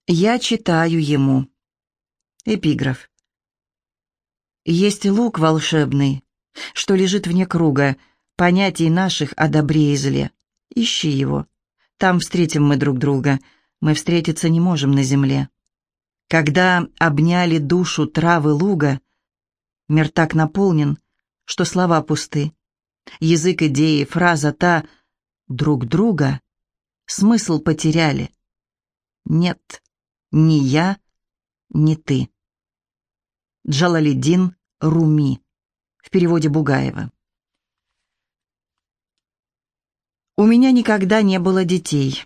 Я читаю ему. Эпиграф. Есть лук волшебный, что лежит вне круга понятий наших о добре и зле. Ищи его. Там встретим мы друг друга. Мы встретиться не можем на земле. Когда обняли душу травы луга, мир так наполнен, что слова пусты. Язык идеи, фраза та «друг друга» смысл потеряли. Нет, ни я, ни ты. Джалалиддин Руми. В переводе Бугаева. У меня никогда не было детей.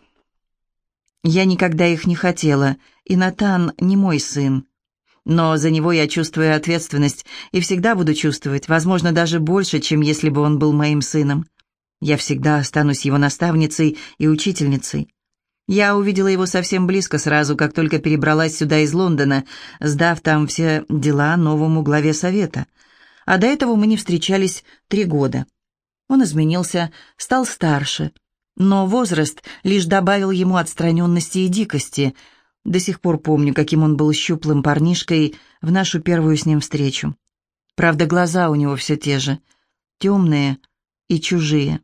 Я никогда их не хотела, и Натан не мой сын. Но за него я чувствую ответственность и всегда буду чувствовать, возможно, даже больше, чем если бы он был моим сыном. Я всегда останусь его наставницей и учительницей. Я увидела его совсем близко сразу, как только перебралась сюда из Лондона, сдав там все дела новому главе совета. А до этого мы не встречались 3 года. Он изменился, стал старше, но возраст лишь добавил ему отстраненности и дикости. До сих пор помню, каким он был щуплым парнишкой в нашу первую с ним встречу. Правда, глаза у него все те же, темные и чужие.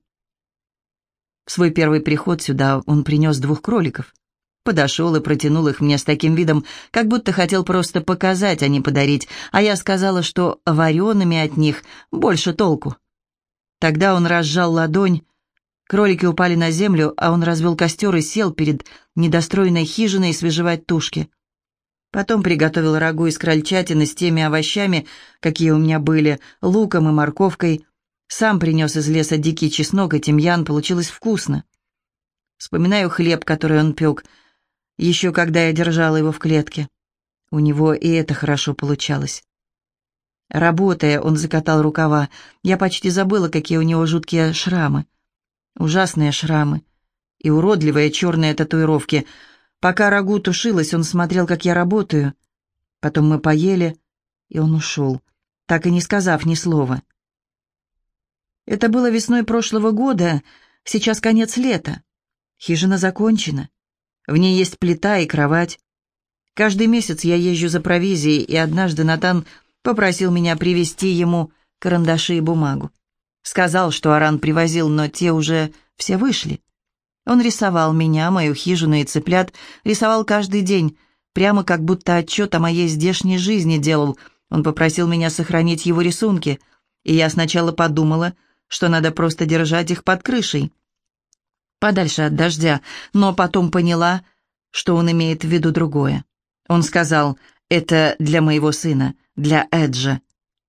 В свой первый приход сюда он принес 2 кроликов. Подошел и протянул их мне с таким видом, как будто хотел просто показать, а не подарить, а я сказала, что вареными от них больше толку. Тогда он разжал ладонь, кролики упали на землю, а он развел костер и сел перед недостроенной хижиной свежевать тушки. Потом приготовил рагу из крольчатины с теми овощами, какие у меня были, луком и морковкой. Сам принес из леса дикий чеснок и тимьян, получилось вкусно. Вспоминаю хлеб, который он пек, еще когда я держала его в клетке. У него и это хорошо получалось. Работая, он закатал рукава. Я почти забыла, какие у него жуткие шрамы. Ужасные шрамы и уродливые черные татуировки. Пока рагу тушилась, он смотрел, как я работаю. Потом мы поели, и он ушел, так и не сказав ни слова. Это было весной прошлого года, сейчас конец лета. Хижина закончена. В ней есть плита и кровать. Каждый месяц я езжу за провизией, и однажды Натан попросил меня привезти ему карандаши и бумагу. Сказал, что Аран привозил, но те уже все вышли. Он рисовал меня, мою хижину и цыплят, рисовал каждый день, прямо как будто отчет о моей здешней жизни делал. Он попросил меня сохранить его рисунки, и я сначала подумала, что надо просто держать их под крышей, подальше от дождя, но потом поняла, что он имеет в виду другое. Он сказал, это для моего сына, для Эджа.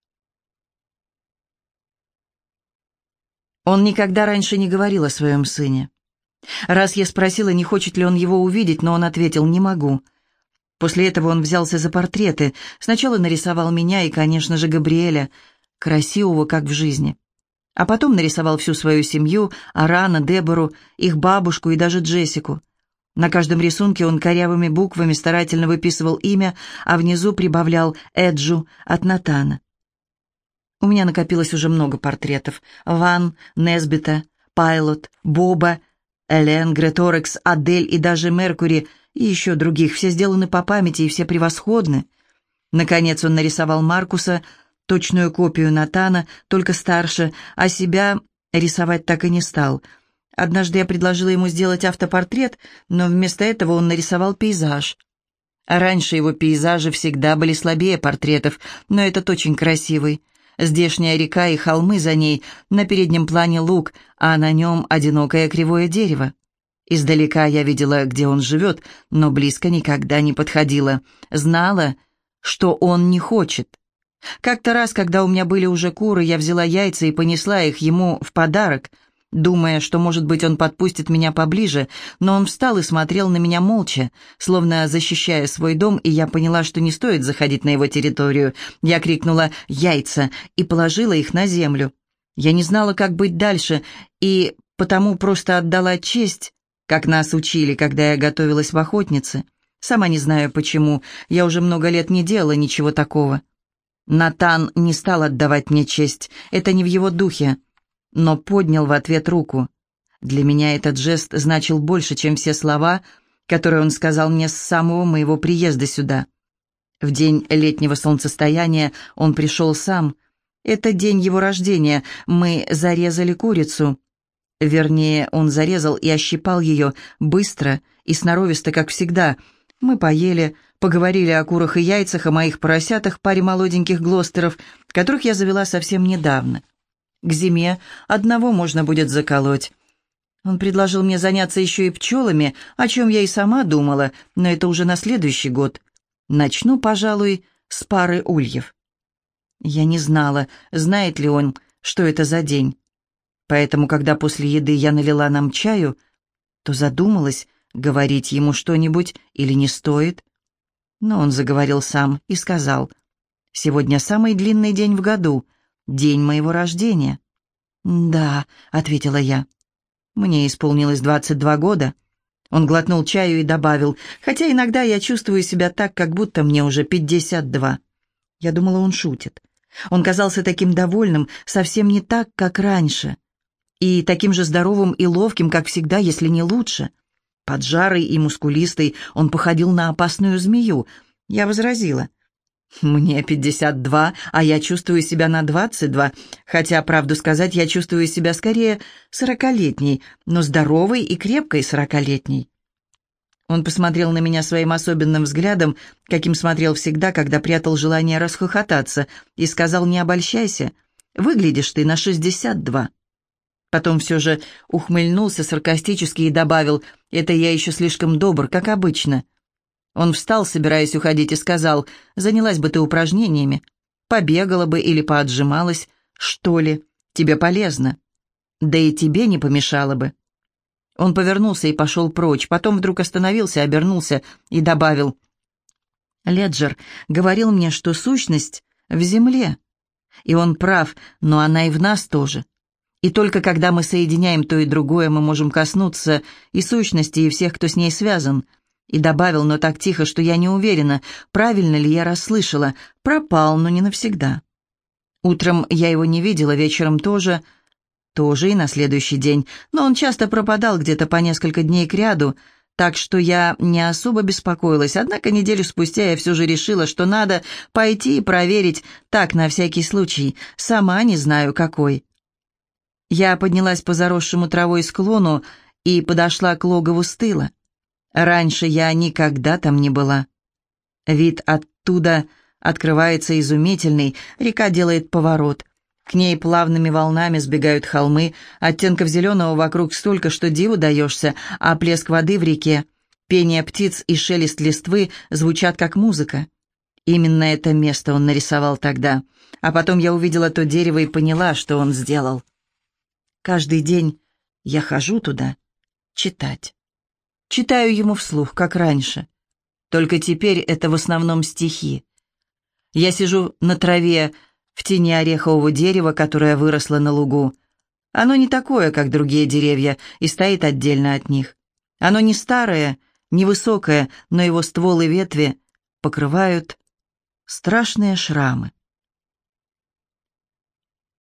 Он никогда раньше не говорил о своем сыне. Раз я спросила, не хочет ли он его увидеть, но он ответил, не могу. После этого он взялся за портреты. Сначала нарисовал меня и, конечно же, Габриэля, красивого, как в жизни. А потом нарисовал всю свою семью, Арана, Дебору, их бабушку и даже Джессику. На каждом рисунке он корявыми буквами старательно выписывал имя, а внизу прибавлял «Эджу» от Натана. У меня накопилось уже много портретов. Ван, Несбита, Пайлот, Боба, Элен, Греторекс, Адель и даже Меркури, и еще других. Все сделаны по памяти, и все превосходны. Наконец он нарисовал Маркуса, точную копию Натана, только старше, а себя рисовать так и не стал. Однажды я предложила ему сделать автопортрет, но вместо этого он нарисовал пейзаж. Раньше его пейзажи всегда были слабее портретов, но этот очень красивый. Здешняя река и холмы за ней, на переднем плане луг, а на нем одинокое кривое дерево. Издалека я видела, где он живет, но близко никогда не подходила. Знала, что он не хочет. Как-то раз, когда у меня были уже куры, я взяла яйца и понесла их ему в подарок, думая, что, может быть, он подпустит меня поближе, но он встал и смотрел на меня молча, словно защищая свой дом, и я поняла, что не стоит заходить на его территорию. Я крикнула «Яйца!» и положила их на землю. Я не знала, как быть дальше, и потому просто отдала честь, как нас учили, когда я готовилась в охотнице. Сама не знаю почему, я уже много лет не делала ничего такого. Натан не стал отдавать мне честь, это не в его духе, но поднял в ответ руку. Для меня этот жест значил больше, чем все слова, которое он сказал мне с самого моего приезда сюда. В день летнего солнцестояния он пришел сам. Это день его рождения. Мы зарезали курицу. Вернее, он зарезал и ощипал ее быстро и сноровисто, как всегда. Мы поели, поговорили о курах и яйцах, о моих поросятах, паре молоденьких глостеров, которых я завела совсем недавно. К зиме одного можно будет заколоть. Он предложил мне заняться еще и пчелами, о чем я и сама думала, но это уже на следующий год. Начну, пожалуй, с пары ульев. Я не знала, знает ли он, что это за день. Поэтому, когда после еды я налила нам чаю, то задумалась, говорить ему что-нибудь или не стоит. Но он заговорил сам и сказал: «Сегодня самый длинный день в году, день моего рождения». «Да», — ответила я. «Мне исполнилось 22 года». Он глотнул чаю и добавил: «Хотя иногда я чувствую себя так, как будто мне уже 52». Я думала, он шутит. Он казался таким довольным, совсем не так, как раньше. И таким же здоровым и ловким, как всегда, если не лучше. Поджарый и мускулистый, он походил на опасную змею. Я возразила: «Мне 52, а я чувствую себя на 22, хотя, правду сказать, я чувствую себя скорее 40-летней, но здоровой и крепкой 40-летней». Он посмотрел на меня своим особенным взглядом, каким смотрел всегда, когда прятал желание расхохотаться, и сказал: «Не обольщайся, выглядишь ты на 62». Потом все же ухмыльнулся саркастически и добавил: «Это я еще слишком добр, как обычно». Он встал, собираясь уходить, и сказал: «Занялась бы ты упражнениями, побегала бы или поотжималась, что ли, тебе полезно. Да и тебе не помешало бы». Он повернулся и пошел прочь, потом вдруг остановился, обернулся и добавил: «Леджер говорил мне, что сущность в земле, и он прав, но она и в нас тоже. И только когда мы соединяем то и другое, мы можем коснуться и сущности, и всех, кто с ней связан». И добавил, но так тихо, что я не уверена, правильно ли я расслышала: пропал, но не навсегда. Утром я его не видела, вечером тоже и на следующий день, но он часто пропадал где-то по несколько дней кряду, так что я не особо беспокоилась, однако неделю спустя я все же решила, что надо пойти и проверить, так, на всякий случай, сама не знаю какой. Я поднялась по заросшему травой склону и подошла к логову с тыла. Раньше я никогда там не была. Вид оттуда открывается изумительный, река делает поворот. К ней плавными волнами сбегают холмы, оттенков зеленого вокруг столько, что диву даешься, а плеск воды в реке, пение птиц и шелест листвы звучат как музыка. Именно это место он нарисовал тогда, а потом я увидела то дерево и поняла, что он сделал. Каждый день я хожу туда читать. Читаю ему вслух, как раньше. Только теперь это в основном стихи. Я сижу на траве в тени орехового дерева, которое выросло на лугу. Оно не такое, как другие деревья, и стоит отдельно от них. Оно не старое, не высокое, но его ствол и ветви покрывают страшные шрамы.